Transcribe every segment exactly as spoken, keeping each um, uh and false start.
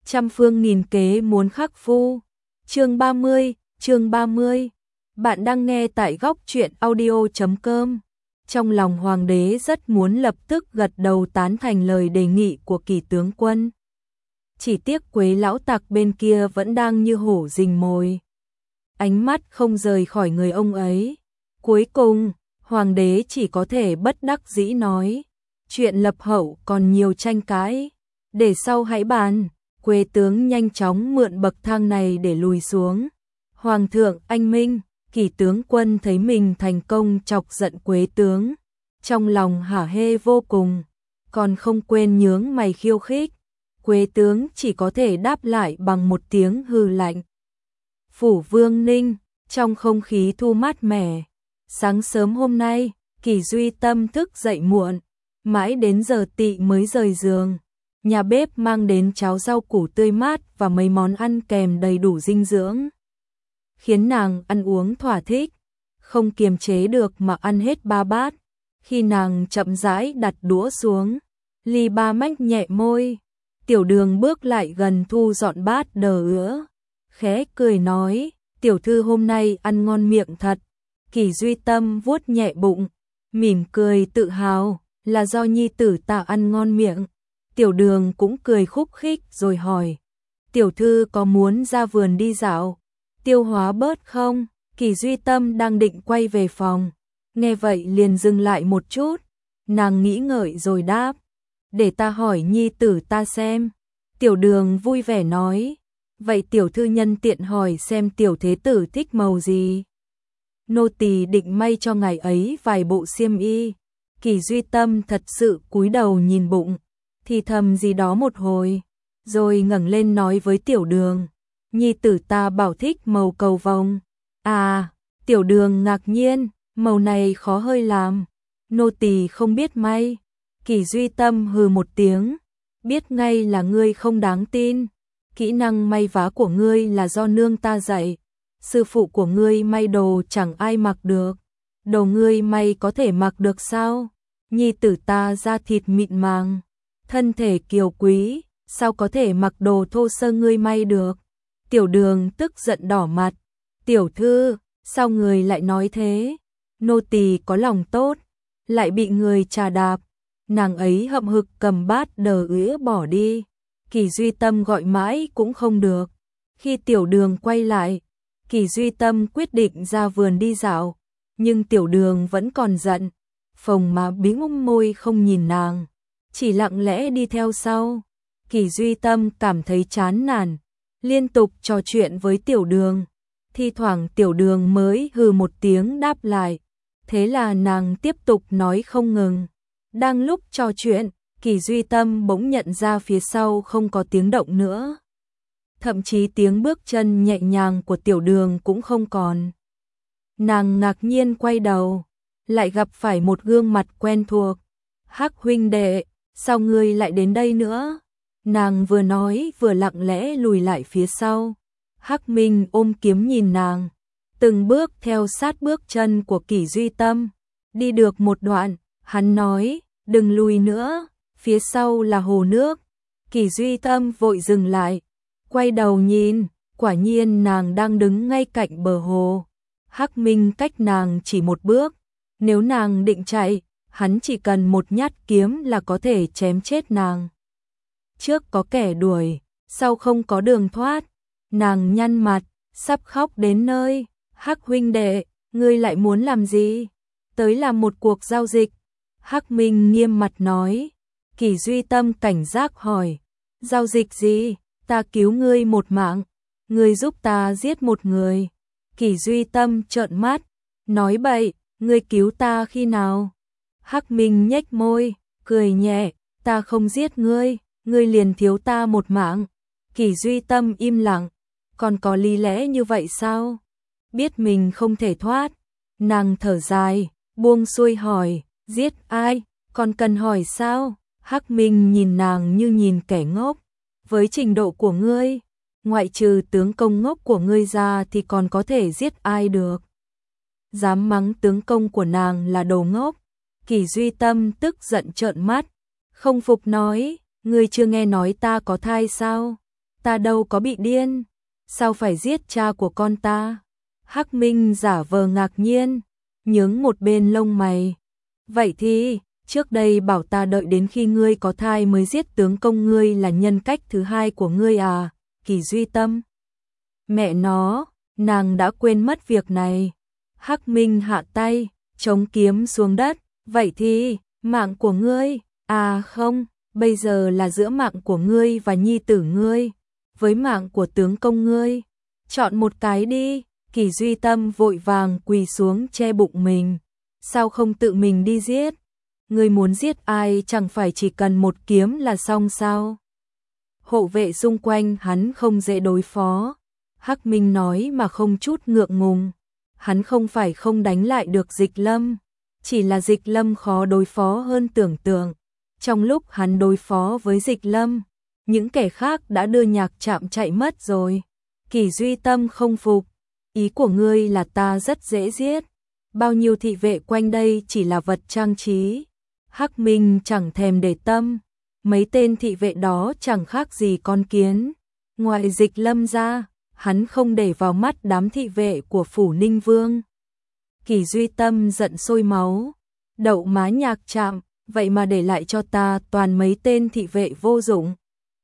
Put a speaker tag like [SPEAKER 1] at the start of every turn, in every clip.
[SPEAKER 1] trăm phương nghìn kế muốn khắc phu. Chương ba mươi, chương ba mươi. Bạn đang nghe tại góc truyện audio chấm com. Trong lòng hoàng đế rất muốn lập tức gật đầu tán thành lời đề nghị của Kỳ tướng quân. Chỉ tiếc Quế lão tặc bên kia vẫn đang như hổ rình mồi. Ánh mắt không rời khỏi người ông ấy. Cuối cùng, hoàng đế chỉ có thể bất đắc dĩ nói. Chuyện lập hậu còn nhiều tranh cãi. Để sau hãy bàn. Quế tướng nhanh chóng mượn bậc thang này để lùi xuống. Hoàng thượng anh minh. Kỳ tướng quân thấy mình thành công chọc giận Quế tướng. Trong lòng hả hê vô cùng. Còn không quên nhướng mày khiêu khích. Quế tướng chỉ có thể đáp lại bằng một tiếng hừ lạnh. Phủ Vương Ninh, trong không khí thu mát mẻ. Sáng sớm hôm nay, Kỳ Duy Tâm thức dậy muộn. Mãi đến giờ tị mới rời giường. Nhà bếp mang đến cháo rau củ tươi mát và mấy món ăn kèm đầy đủ dinh dưỡng. Khiến nàng ăn uống thỏa thích, không kiềm chế được mà ăn hết ba bát. Khi nàng chậm rãi đặt đũa xuống, Ly Ba mách nhẹ môi. Tiểu Đường bước lại gần thu dọn bát đờ ứa. Khẽ cười nói, tiểu thư hôm nay ăn ngon miệng thật. Kỳ Duy Tâm vuốt nhẹ bụng, mỉm cười tự hào, là do nhi tử ta ăn ngon miệng. Tiểu Đường cũng cười khúc khích rồi hỏi, tiểu thư có muốn ra vườn đi dạo, tiêu hóa bớt không? Kỳ Duy Tâm đang định quay về phòng, nghe vậy liền dừng lại một chút. Nàng nghĩ ngợi rồi đáp, để ta hỏi nhi tử ta xem. Tiểu Đường vui vẻ nói, vậy tiểu thư nhân tiện hỏi xem tiểu thế tử thích màu gì. Nô tỳ định may cho ngài ấy vài bộ xiêm y. Kỳ Duy Tâm thật sự cúi đầu nhìn bụng, thì thầm gì đó một hồi, rồi ngẩng lên nói với Tiểu Đường, nhi tử ta bảo thích màu cầu vồng. À, Tiểu Đường ngạc nhiên, màu này khó hơi làm, nô tỳ không biết may. Kỳ Duy Tâm hừ một tiếng, biết ngay là ngươi không đáng tin. Kỹ năng may vá của ngươi là do nương ta dạy. Sư phụ của ngươi may đồ chẳng ai mặc được. Đồ ngươi may có thể mặc được sao? Nhi tử ta da thịt mịn màng, thân thể kiều quý, sao có thể mặc đồ thô sơ ngươi may được? Tiểu Đường tức giận đỏ mặt. Tiểu thư, sao người lại nói thế? Nô tỳ có lòng tốt, lại bị người trà đạp. Nàng ấy hậm hực cầm bát đờ ứa bỏ đi. Kỳ Duy Tâm gọi mãi cũng không được. Khi Tiểu Đường quay lại, Kỳ Duy Tâm quyết định ra vườn đi dạo, nhưng Tiểu Đường vẫn còn giận, phồng má bĩu môi không nhìn nàng, chỉ lặng lẽ đi theo sau. Kỳ Duy Tâm cảm thấy chán nản, liên tục trò chuyện với Tiểu Đường, thi thoảng Tiểu Đường mới hừ một tiếng đáp lại, thế là nàng tiếp tục nói không ngừng. Đang lúc trò chuyện, Kỳ Duy Tâm bỗng nhận ra phía sau không có tiếng động nữa. Thậm chí tiếng bước chân nhẹ nhàng của Tiểu Đường cũng không còn. Nàng ngạc nhiên quay đầu, lại gặp phải một gương mặt quen thuộc. Hắc huynh đệ, sao ngươi lại đến đây nữa? Nàng vừa nói vừa lặng lẽ lùi lại phía sau. Hắc Minh ôm kiếm nhìn nàng, từng bước theo sát bước chân của Kỳ Duy Tâm. Đi được một đoạn, hắn nói, đừng lùi nữa, phía sau là hồ nước. Kỳ Duy Tâm vội dừng lại, quay đầu nhìn, quả nhiên nàng đang đứng ngay cạnh bờ hồ. Hắc Minh cách nàng chỉ một bước, nếu nàng định chạy, hắn chỉ cần một nhát kiếm là có thể chém chết nàng. Trước có kẻ đuổi, sau không có đường thoát. Nàng nhăn mặt, sắp khóc đến nơi. Hắc huynh đệ, ngươi lại muốn làm gì? Tới làm một cuộc giao dịch. Hắc Minh nghiêm mặt nói. Kỳ Duy Tâm cảnh giác hỏi, giao dịch gì? Ta cứu ngươi một mạng, ngươi giúp ta giết một người. Kỳ Duy Tâm trợn mắt, nói bậy, ngươi cứu ta khi nào? Hắc Minh nhếch môi, cười nhẹ, ta không giết ngươi, ngươi liền thiếu ta một mạng. Kỳ Duy Tâm im lặng, còn có lý lẽ như vậy sao? Biết mình không thể thoát, nàng thở dài, buông xuôi hỏi, giết ai, còn cần hỏi sao? Hắc Minh nhìn nàng như nhìn kẻ ngốc, với trình độ của ngươi, ngoại trừ tướng công ngốc của ngươi ra thì còn có thể giết ai được. Dám mắng tướng công của nàng là đồ ngốc. Kỳ Duy Tâm tức giận trợn mắt, không phục nói, ngươi chưa nghe nói ta có thai sao? ta đâu có bị điên, sao phải giết cha của con ta? Hắc Minh giả vờ ngạc nhiên, nhướng một bên lông mày. Vậy thì, trước đây bảo ta đợi đến khi ngươi có thai mới giết tướng công ngươi là nhân cách thứ hai của ngươi à, Kỳ Duy Tâm. Mẹ nó, nàng đã quên mất việc này. Hắc Minh hạ tay, chống kiếm xuống đất, vậy thì, mạng của ngươi, à không, bây giờ là giữa mạng của ngươi và nhi tử ngươi, với mạng của tướng công ngươi, chọn một cái đi. Kỳ Duy Tâm vội vàng quỳ xuống che bụng mình, sao không tự mình đi giết? Ngươi muốn giết ai chẳng phải chỉ cần một kiếm là xong sao? Hộ vệ xung quanh hắn không dễ đối phó. Hắc Minh nói mà không chút ngượng ngùng. Hắn không phải không đánh lại được Dịch Lâm, chỉ là Dịch Lâm khó đối phó hơn tưởng tượng. Trong lúc hắn đối phó với Dịch Lâm, những kẻ khác đã đưa Nhạc Trạm chạy mất rồi. Kỳ Duy Tâm không phục, ý của ngươi là ta rất dễ giết, bao nhiêu thị vệ quanh đây chỉ là vật trang trí. Hắc Minh chẳng thèm để tâm, mấy tên thị vệ đó chẳng khác gì con kiến. Ngoài Dịch Lâm ra, hắn không để vào mắt đám thị vệ của phủ Ninh Vương. Kỳ Duy Tâm giận sôi máu, đậu má Nhạc Trạm, vậy mà để lại cho ta toàn mấy tên thị vệ vô dụng.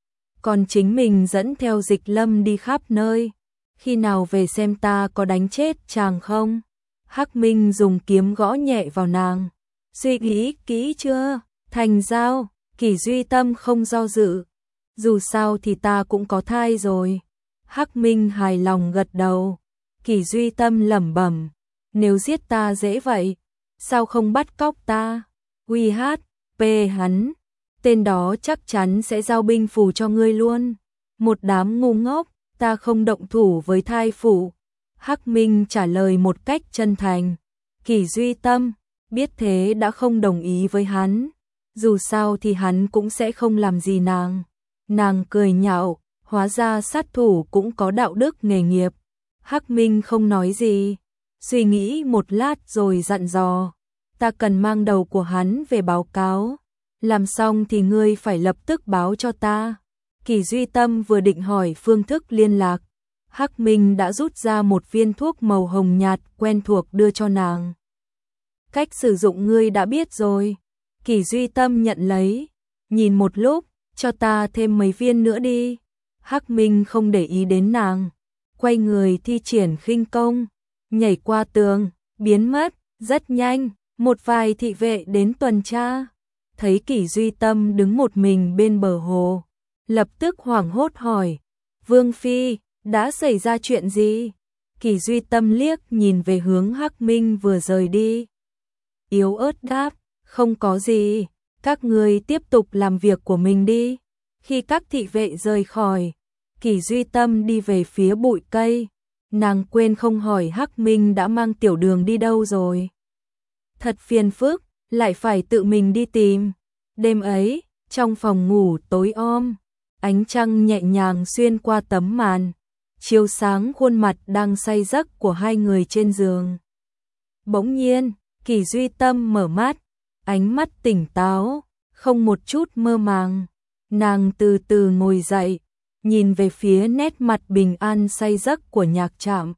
[SPEAKER 1] Còn chính mình dẫn theo Dịch Lâm đi khắp nơi, khi nào về xem ta có đánh chết chàng không? Hắc Minh dùng kiếm gõ nhẹ vào nàng. Suy nghĩ kỹ chưa? Thành giao. Kỳ Duy Tâm không do dự. Dù sao thì ta cũng có thai rồi. Hắc Minh hài lòng gật đầu. Kỳ Duy Tâm lẩm bẩm, nếu giết ta dễ vậy, sao không bắt cóc ta? Uy hát, pê hắn, tên đó chắc chắn sẽ giao binh phù cho ngươi luôn. Một đám ngu ngốc, ta không động thủ với thai phụ. Hắc Minh trả lời một cách chân thành. Kỳ Duy Tâm biết thế đã không đồng ý với hắn. Dù sao thì hắn cũng sẽ không làm gì nàng. Nàng cười nhạo, hóa ra sát thủ cũng có đạo đức nghề nghiệp. Hắc Minh không nói gì, suy nghĩ một lát rồi dặn dò. Ta cần mang đầu của hắn về báo cáo. Làm xong thì ngươi phải lập tức báo cho ta. Kỳ Duy Tâm vừa định hỏi phương thức liên lạc, Hắc Minh đã rút ra một viên thuốc màu hồng nhạt quen thuộc đưa cho nàng. Cách sử dụng ngươi đã biết rồi. Kỳ Duy Tâm nhận lấy, nhìn một lúc, cho ta thêm mấy viên nữa đi. Hắc Minh không để ý đến nàng, quay người thi triển khinh công, nhảy qua tường, biến mất, rất nhanh, một vài thị vệ đến tuần tra, thấy Kỳ Duy Tâm đứng một mình bên bờ hồ, lập tức hoảng hốt hỏi, Vương Phi, đã xảy ra chuyện gì? Kỳ Duy Tâm liếc nhìn về hướng Hắc Minh vừa rời đi. Yếu ớt đáp, không có gì, các ngươi tiếp tục làm việc của mình đi. Khi các thị vệ rời khỏi, Kỳ Duy Tâm đi về phía bụi cây, nàng quên không hỏi Hắc Minh đã mang Tiểu Đường đi đâu rồi. Thật phiền phức, lại phải tự mình đi tìm. Đêm ấy, trong phòng ngủ tối om, ánh trăng nhẹ nhàng xuyên qua tấm màn, chiếu sáng khuôn mặt đang say giấc của hai người trên giường. Bỗng nhiên, Kỳ Duy Tâm mở mắt, ánh mắt tỉnh táo, không một chút mơ màng. Nàng từ từ ngồi dậy, nhìn về phía nét mặt bình an say giấc của Nhạc Trạm.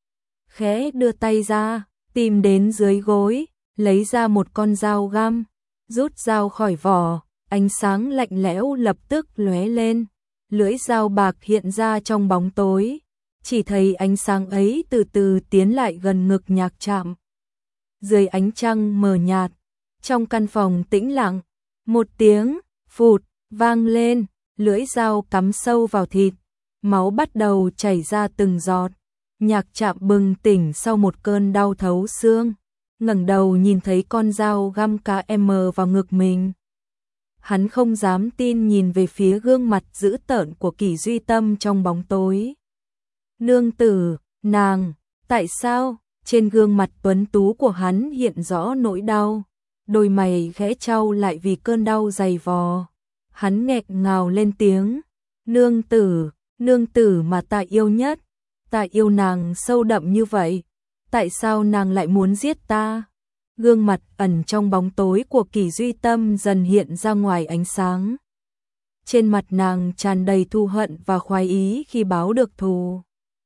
[SPEAKER 1] Khẽ đưa tay ra, tìm đến dưới gối, lấy ra một con dao găm, rút dao khỏi vỏ, ánh sáng lạnh lẽo lập tức lóe lên, lưỡi dao bạc hiện ra trong bóng tối, chỉ thấy ánh sáng ấy từ từ tiến lại gần ngực Nhạc Trạm. Dưới ánh trăng mờ nhạt, trong căn phòng tĩnh lặng, một tiếng phụt vang lên, lưỡi dao cắm sâu vào thịt, máu bắt đầu chảy ra từng giọt. Nhạc Trạm bừng tỉnh sau một cơn đau thấu xương, ngẩng đầu nhìn thấy con dao găm cá em vào ngực mình. Hắn không dám tin nhìn về phía gương mặt dữ tợn của Kỳ Duy Tâm trong bóng tối. Nương tử, nàng, tại sao? Trên gương mặt tuấn tú của hắn hiện rõ nỗi đau, đôi mày khẽ chau lại vì cơn đau dày vò. Hắn nghẹn ngào lên tiếng, nương tử, nương tử mà ta yêu nhất, ta yêu nàng sâu đậm như vậy, tại sao nàng lại muốn giết ta? Gương mặt ẩn trong bóng tối của Kỳ Duy Tâm dần hiện ra ngoài ánh sáng. trên mặt nàng tràn đầy thù hận và khoái ý khi báo được thù.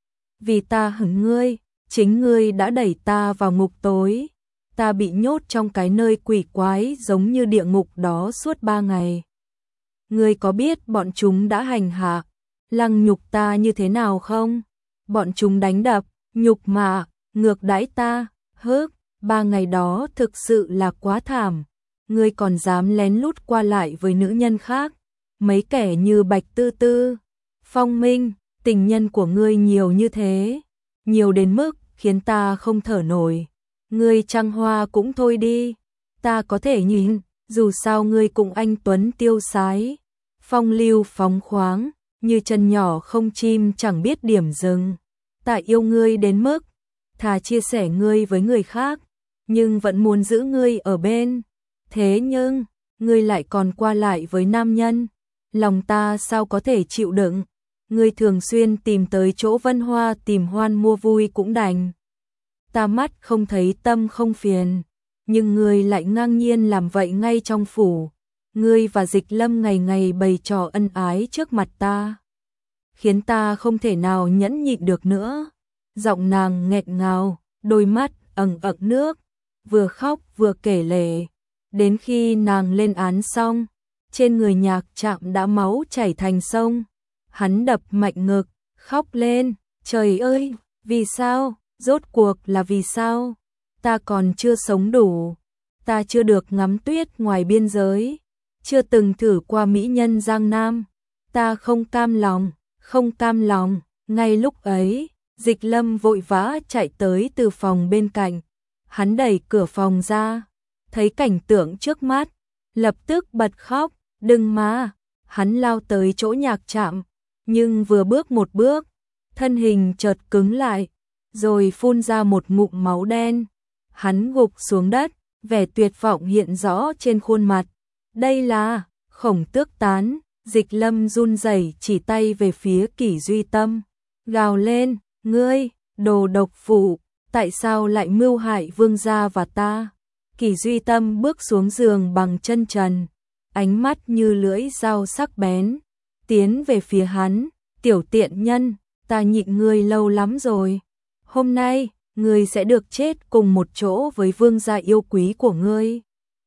[SPEAKER 1] Vì ta hận ngươi, chính ngươi đã đẩy ta vào ngục tối. Ta bị nhốt trong cái nơi quỷ quái giống như địa ngục đó suốt ba ngày. Ngươi có biết bọn chúng đã hành hạ, lăng nhục ta như thế nào không? Bọn chúng đánh đập, nhục mạ, ngược đãi ta, hớp, ba ngày đó thực sự là quá thảm. Ngươi còn dám lén lút qua lại với nữ nhân khác, mấy kẻ như Bạch Tư Tư, Phong Minh, tình nhân của ngươi nhiều như thế, nhiều đến mức khiến ta không thở nổi. Ngươi trăng hoa cũng thôi đi, ta có thể nhìn, dù sao ngươi cũng anh tuấn tiêu sái, phong lưu phóng khoáng, như chân nhỏ không chim chẳng biết điểm dừng. Ta yêu ngươi đến mức thà chia sẻ ngươi với người khác, nhưng vẫn muốn giữ ngươi ở bên. Thế nhưng, ngươi lại còn qua lại với nam nhân, lòng ta sao có thể chịu đựng. Ngươi thường xuyên tìm tới chỗ Vân Hoa tìm hoan mua vui cũng đành. Ta mắt không thấy tâm không phiền, nhưng ngươi lại ngang nhiên làm vậy ngay trong phủ. Ngươi và Dịch Lâm ngày ngày bày trò ân ái trước mặt ta, khiến ta không thể nào nhẫn nhịn được nữa. Giọng nàng nghẹn ngào, đôi mắt ẩn ẩn nước, vừa khóc vừa kể lể. Đến khi nàng lên án xong, trên người Nhạc Trạm đã máu chảy thành sông. Hắn đập mạnh ngực, khóc lên, trời ơi, vì sao, rốt cuộc là vì sao? Ta còn chưa sống đủ, ta chưa được ngắm tuyết ngoài biên giới, chưa từng thử qua mỹ nhân Giang Nam, ta không cam lòng, không cam lòng. Ngay lúc ấy, Dịch Lâm vội vã chạy tới từ phòng bên cạnh, hắn đẩy cửa phòng ra, thấy cảnh tượng trước mắt, lập tức bật khóc, đừng mà, hắn lao tới chỗ Nhạc Trạm, nhưng vừa bước một bước, thân hình chợt cứng lại, rồi phun ra một ngụm máu đen. Hắn gục xuống đất, vẻ tuyệt vọng hiện rõ trên khuôn mặt. Đây là Khổng Tước Tán. Dịch Lâm run rẩy chỉ tay về phía Kỷ Duy Tâm, gào lên, ngươi, đồ độc phụ, tại sao lại mưu hại vương gia và ta? Kỷ Duy Tâm bước xuống giường bằng chân trần, ánh mắt như lưỡi dao sắc bén, tiến về phía hắn, tiểu tiện nhân, ta nhịn ngươi lâu lắm rồi. Hôm nay, ngươi sẽ được chết cùng một chỗ với vương gia yêu quý của ngươi.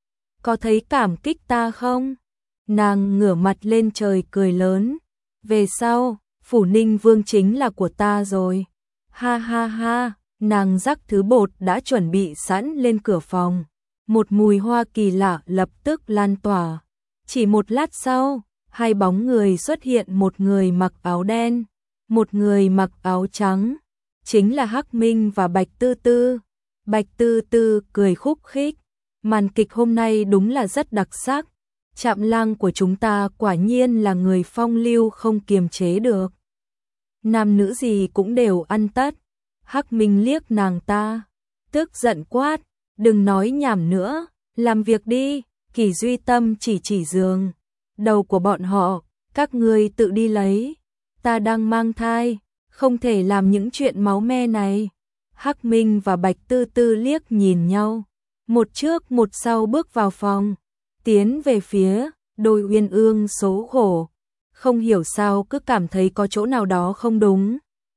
[SPEAKER 1] Có thấy cảm kích ta không? Nàng ngửa mặt lên trời cười lớn. Về sau, Phủ Ninh Vương chính là của ta rồi. Ha ha ha, nàng rắc thứ bột đã chuẩn bị sẵn lên cửa phòng. Một mùi hoa kỳ lạ lập tức lan tỏa. Chỉ một lát sau, hai bóng người xuất hiện, một người mặc áo đen, một người mặc áo trắng. Chính là Hắc Minh và Bạch Tư Tư. Bạch Tư Tư cười khúc khích. Màn kịch hôm nay đúng là rất đặc sắc. Trạm Lang của chúng ta quả nhiên là người phong lưu không kiềm chế được. Nam nữ gì cũng đều ăn tất. Hắc Minh liếc nàng ta, tức giận quát, đừng nói nhảm nữa, làm việc đi. Kỷ Duy Tâm chỉ chỉ giường, đầu của bọn họ, các ngươi tự đi lấy. Ta đang mang thai, không thể làm những chuyện máu me này. Hắc Minh và Bạch Tư Tư liếc nhìn nhau, một trước một sau bước vào phòng, tiến về phía đôi Uyên Ương xấu hổ, không hiểu sao cứ cảm thấy có chỗ nào đó không đúng.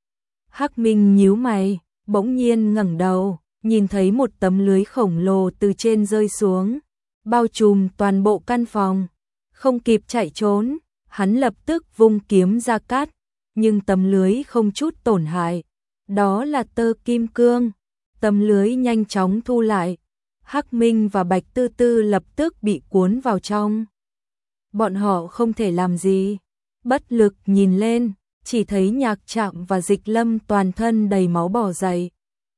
[SPEAKER 1] Hắc Minh nhíu mày, bỗng nhiên ngẩng đầu, nhìn thấy một tấm lưới khổng lồ từ trên rơi xuống, bao trùm toàn bộ căn phòng. Không kịp chạy trốn, hắn lập tức vung kiếm ra cắt, nhưng tấm lưới không chút tổn hại. Đó là tơ kim cương. Tấm lưới nhanh chóng thu lại. Hắc Minh và Bạch Tư Tư lập tức bị cuốn vào trong. Bọn họ không thể làm gì, bất lực nhìn lên, chỉ thấy Nhạc Trạm và Dịch Lâm toàn thân đầy máu bò dậy.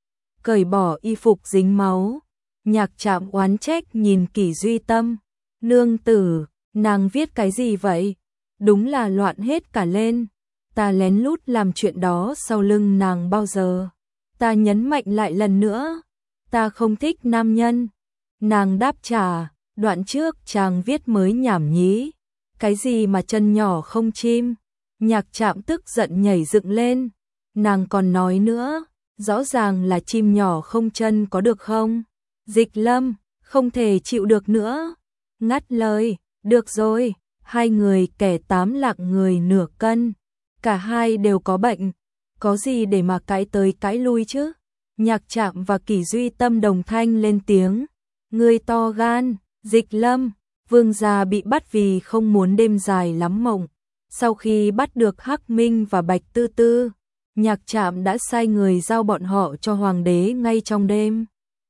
[SPEAKER 1] Cởi bỏ y phục dính máu, Nhạc Trạm oán trách nhìn Kỷ Duy Tâm, nương tử, nàng viết cái gì vậy? Đúng là loạn hết cả lên. Ta lén lút làm chuyện đó sau lưng nàng bao giờ? Ta nhấn mạnh lại lần nữa, ta không thích nam nhân. Nàng đáp trả, đoạn trước chàng viết mới nhảm nhí, cái gì mà chân nhỏ không chim. Nhạc Trạm tức giận nhảy dựng lên, nàng còn nói nữa, rõ ràng là chim nhỏ không chân có được không? Dịch Lâm không thể chịu được nữa, ngắt lời, được rồi, hai người kẻ tám lạng người nửa cân, cả hai đều có bệnh, có gì để mà cãi tới cãi lui chứ? Nhạc Trạm và Kỷ Duy Tâm đồng thanh lên tiếng, người to gan, Dịch Lâm, Vương gia bị bắt vì không muốn đêm dài lắm mộng. Sau khi bắt được Hắc Minh và Bạch Tư Tư, Nhạc Trạm đã sai người giao bọn họ cho hoàng đế ngay trong đêm.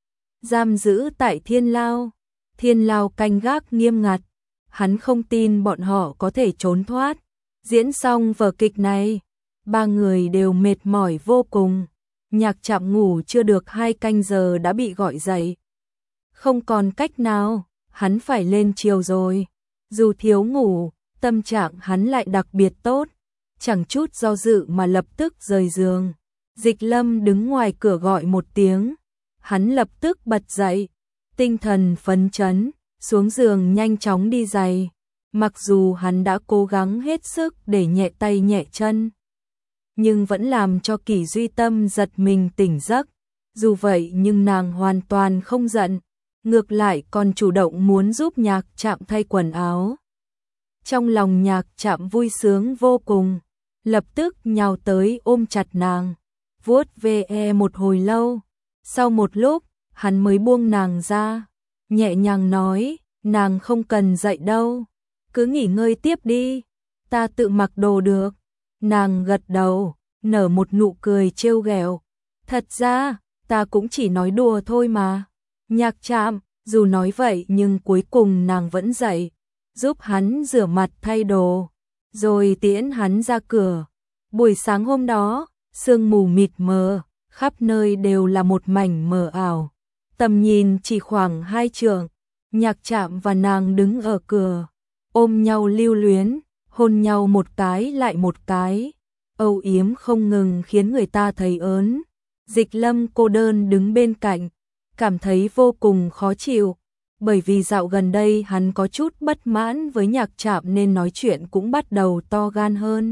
[SPEAKER 1] Giam giữ tại Thiên Lao, Thiên Lao canh gác nghiêm ngặt, hắn không tin bọn họ có thể trốn thoát. Diễn xong vở kịch này, ba người đều mệt mỏi vô cùng. Nhạc Trạm ngủ chưa được hai canh giờ đã bị gọi dậy. Không còn cách nào, hắn phải lên chiều rồi. Dù thiếu ngủ, tâm trạng hắn lại đặc biệt tốt, chẳng chút do dự mà lập tức rời giường. Dịch Lâm đứng ngoài cửa gọi một tiếng, hắn lập tức bật dậy, tinh thần phấn chấn, xuống giường nhanh chóng đi giày. Mặc dù hắn đã cố gắng hết sức để nhẹ tay nhẹ chân, nhưng vẫn làm cho Kỷ Duy Tâm giật mình tỉnh giấc. Dù vậy nhưng nàng hoàn toàn không giận, ngược lại còn chủ động muốn giúp Nhạc Trạm thay quần áo. Trong lòng Nhạc Trạm vui sướng vô cùng, lập tức nhào tới ôm chặt nàng, vuốt ve một hồi lâu. Sau một lúc, hắn mới buông nàng ra, nhẹ nhàng nói, nàng không cần dậy đâu, cứ nghỉ ngơi tiếp đi, ta tự mặc đồ được. Nàng gật đầu, nở một nụ cười trêu ghẹo, thật ra, ta cũng chỉ nói đùa thôi mà. Nhạc Trạm, dù nói vậy nhưng cuối cùng nàng vẫn dậy, giúp hắn rửa mặt thay đồ, rồi tiễn hắn ra cửa. Buổi sáng hôm đó, sương mù mịt mờ, khắp nơi đều là một mảnh mờ ảo, tầm nhìn chỉ khoảng hai trượng. Nhạc Trạm và nàng đứng ở cửa, ôm nhau lưu luyến, hôn nhau một cái lại một cái, âu yếm không ngừng khiến người ta thấy ớn. Dịch Lâm cô đơn đứng bên cạnh, cảm thấy vô cùng khó chịu, bởi vì dạo gần đây hắn có chút bất mãn với Nhạc Trạm nên nói chuyện cũng bắt đầu to gan hơn.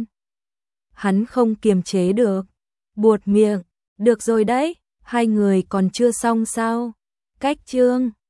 [SPEAKER 1] Hắn không kiềm chế được, buột miệng, được rồi đấy, hai người còn chưa xong sao? Cách chương